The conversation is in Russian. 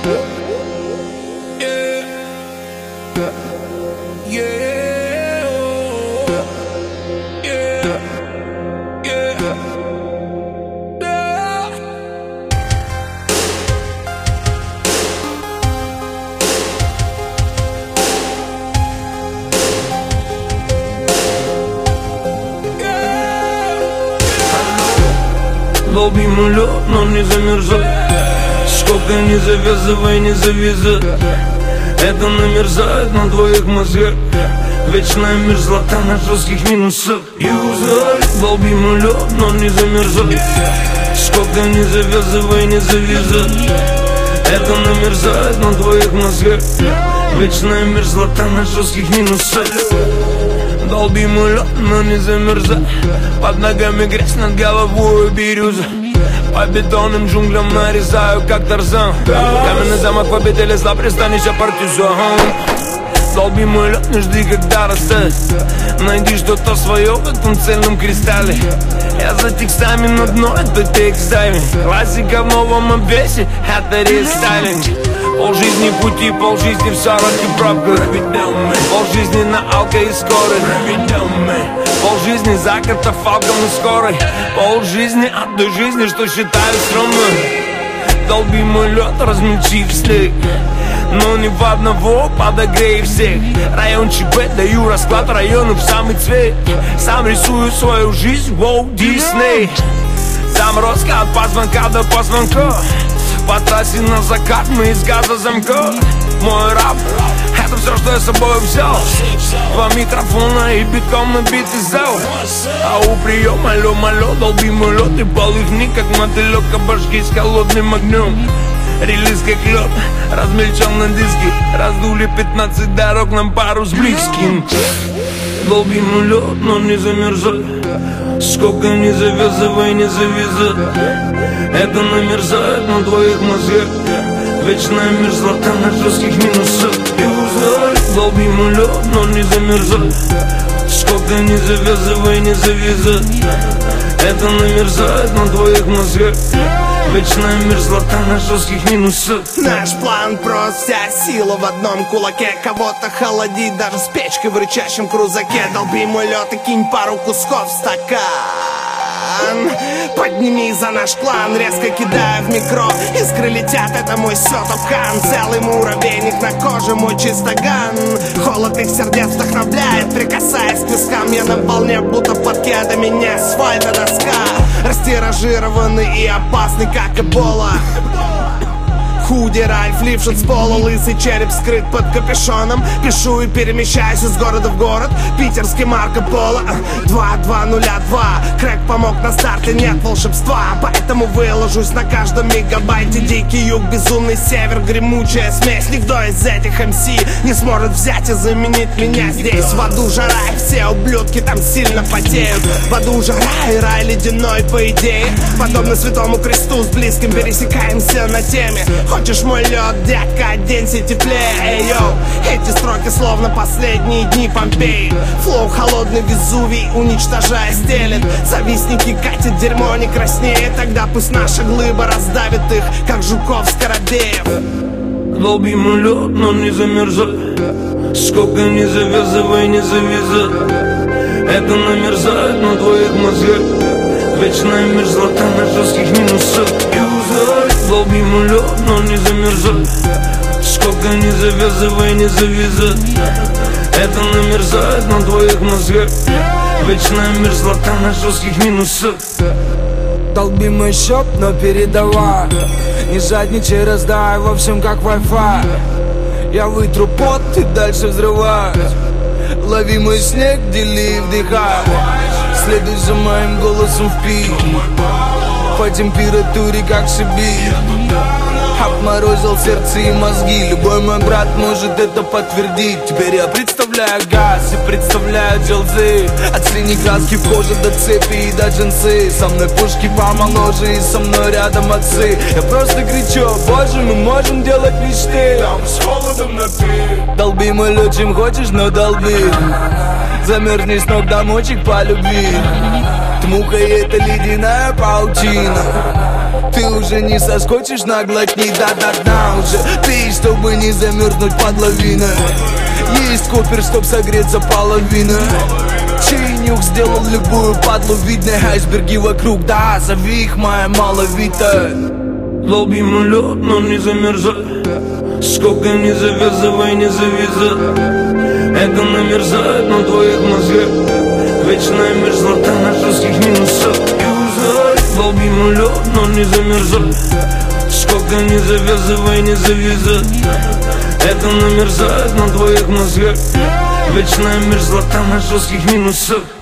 Долбим лед, но не замерзай. Сколько не завязывай, не завязай. Это намерзает на твоих мозгах. Вечная мерзлота на жестких минусах. Юзай, долбим лед, но не замерзай. Сколько не завязывай, не завязай. Это намерзает на твоих мозгах. Вечная мерзлота на жестких минусах. Долбим лед, но не замерзай. Под ногами грязь, над головой бирюза. По бетонным джунглям нарезаю, как Тарзан. Каменный замок в обители зла, пристанище партизан. Долби мой лед, не жди, когда растает. Найди что-то свое в этом цельном кристалле. Я за текстами на дно, это текстайми. Классика в новом обвесе, это рестайлинг. Полжизни пути, полжизни в 40 пробках. Полжизни на алко и скорых. Полжизни за катафалком и скорой. Полжизни от той жизни, что считаю стрёмной. Долби мой лед, размельчив снег. Но не в одного, подогрей всех. Район ЧБ, даю расклад району в самый цвет. Сам рисую свою жизнь, воу, Дисней. Заморозка от позвонка до позвонка. По трассе на закат мы из газа замков. Мой рап, это все, что я с собой взял. Два микрофона и битком набитый зал. А у приема, алло, долбимый лед. И полыхни, как мотылек, а башки с холодным огнем. Релиз как лед, размельчал на диске. Раздули 15 дорог, нам пару с близким. Долбимый лед, но не замерзай. Сколько не завязывай, не завязай. Это намерзает на твоих мозгах. Вечная мерзлота на жестких минусах. Долбимый лед, но не замерзай. Сколько не завязывай, не завязай. Это намерзает на твоих мозгах. Вечная мерзлота на жестких минусах. Наш план прост, вся сила в одном кулаке. Кого-то холодить даже с печкой в рычащем крузаке. Долби мой лед и кинь пару кусков в стакан. Подними за наш клан, резко кидая в микро. Искры летят, это мой сётопхан. Целый муравейник на коже, мой чистоган. Холод их сердец вдохновляет, прикасаясь к вискам. Я на волне, будто под кедами, не асфальт, а доска. Растиражированный и опасный, как эбола. Худи, Ральф, лившит с пола, лысый череп скрыт под капюшоном. Пишу и перемещаюсь из города в город. Питерский Марко Поло 2202. Крэк помог на старте, нет волшебства. Поэтому выложусь на каждом мегабайте. Дикий юг, безумный север, гремучая смесь. Никто из этих МС не сможет взять и заменить меня здесь. В аду жара, и все ублюдки там сильно потеют. В аду жара и рай ледяной, по идее. Подобно святому кресту с близким пересекаемся на теме. Хочешь мой лед, дядька, оденься теплее. Эй, йоу, эти строки словно последние дни Помпеи. Флоу холодный Везувий, уничтожая стелет. Завистники катят дерьмо, не краснеет. Тогда пусть наша глыба раздавит их, как жуков скоробеев. Долбимый лед, но не замерзай. Сколько не завязывай, не завязай. Это намерзает на твоих мозгах. Вечная мерзлота на жестких минусах. Долбимый лед, но не замерзай. Сколько не завязывай, не завязай. Это намерзает на твоих мозгах. Вечная мерзлота на жестких минусах. Долби мой счет, но передавай. Не жадничай, раздай во всем как Wi-Fi. Я вытру пот и дальше взрываюсь. Лови мой снег, дели и вдыхай. Следуй за моим голосом в пик. По температуре как Сибирь. Обморозил сердце и мозги. Любой мой брат может это подтвердить. Теперь я представляю газ и представляю джелзы. От синей краски в коже до цепи и до джинсы. Со мной пушки помоложе и со мной рядом отцы. Я просто кричу, боже, мы можем делать мечты. Там с холодом на пик. Долби мой лед, чем хочешь, но долби. Замерзни с ног до мочек по любви. Муха и это ледяная паутина. Ты уже не соскочишь, наглотни до дна уже. не замерзнуть под лавиной. Есть копер, чтоб согреться половина. Чей нюх сделал любую падлу видной. Айсберги вокруг, да, зови их моя маловитая. Долбим лед, но не замерзай. Сколько не завязывай, не завязывай. Это намерзает на твоих мозгах. Вечная мерзлота на жестких минусах. Долбим лед, но не замерзай. Сколько не завязывай, не завязывай. Это намерзает на твоих мозгах. Вечная мерзлота на жестких минусах.